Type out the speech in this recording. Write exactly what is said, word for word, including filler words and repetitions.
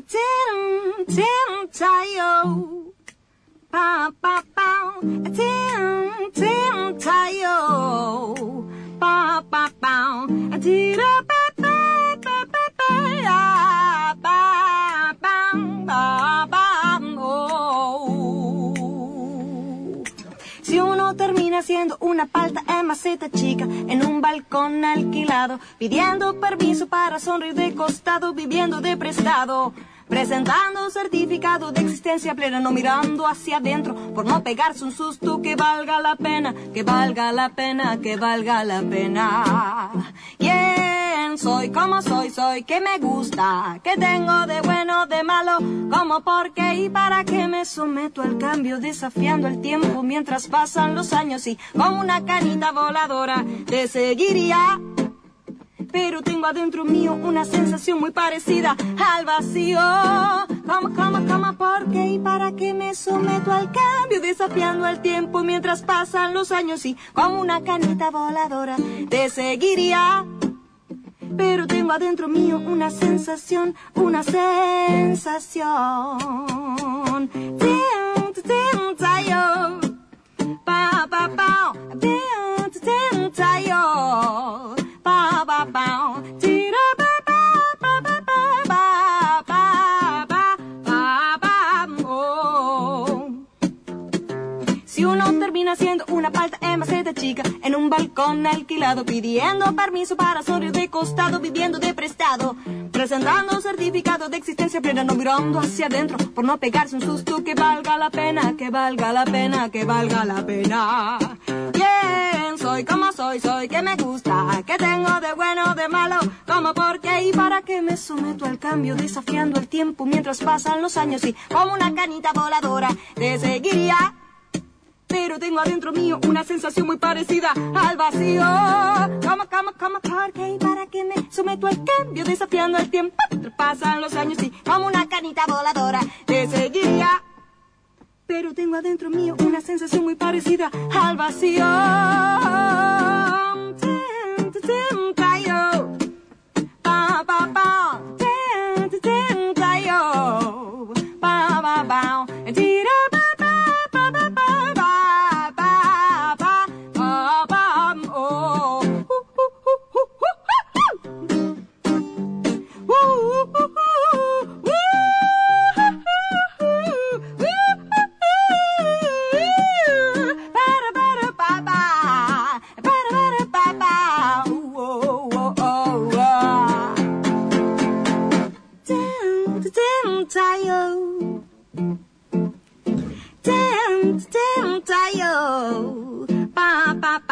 Tim, Tim, Tayo. Pa, pa, pa. Tim, Tim, Tayo. Pa, pa, pa. Tira, pa, pa, pa, pa, pa, pa, pa, pa, oh. Si uno termina siendo una palta en maceta chica, en un balcón alquilado, pidiendo permiso para sonreír de costado, viviendo de prestado, presentando certificado de existencia plena, no mirando hacia adentro, por no pegarse un susto que valga la pena, que valga la pena, que valga la pena. ¿Quién soy? ¿Cómo soy? Soy que me gusta, que tengo de bueno, de malo, cómo, por qué y para qué me someto al cambio, desafiando el tiempo mientras pasan los años y como una canita voladora te seguiría. Pero tengo adentro mío una sensación muy parecida al vacío. ¿Cómo, cómo, cómo, por qué y para qué me someto al cambio, desafiando el tiempo mientras pasan los años y como una canita voladora te seguiría? Pero tengo adentro mío una sensación, una sensación. Tim, tim, tayo. Pa, pa, pa. Tim, tim, tayo. Pa, pa, pa. Tira, pa, pa, pa, pa, pa, pa, pa, pa, pa, oh. Si uno termina siendo una palta en maceta chica, en un balcón alquilado, pidiendo permiso para sonreír de costado, viviendo de prestado, presentando certificado de existencia plena, no mirando hacia adentro, por no pegarse un susto que valga la pena, que valga la pena, que valga la pena. ¿Quién soy? ¿Cómo soy? Soy que me gusta, que tengo de bueno, de malo, cómo, por qué y para qué me someto al cambio, desafiando el tiempo mientras pasan los años y como una canita voladora te seguiría. Pero tengo adentro mío una sensación muy parecida al vacío. ¿Cómo, cómo, cómo, por qué y para qué me someto al cambio, desafiando el tiempo mientras pasan los años y como una canita voladora te seguiría? Pero tengo adentro mío una sensación muy parecida al vacío. Tim, tim, tayo. Pa, pa, pa. Tim, tim, tayo. Pa, pa, pa. Tira, pa, pa, pa, pa, pa, pa, pa, pa, pa, oh. Uh, uh, uh, uh, uh, uh, uh, uh. Tayo, pa pa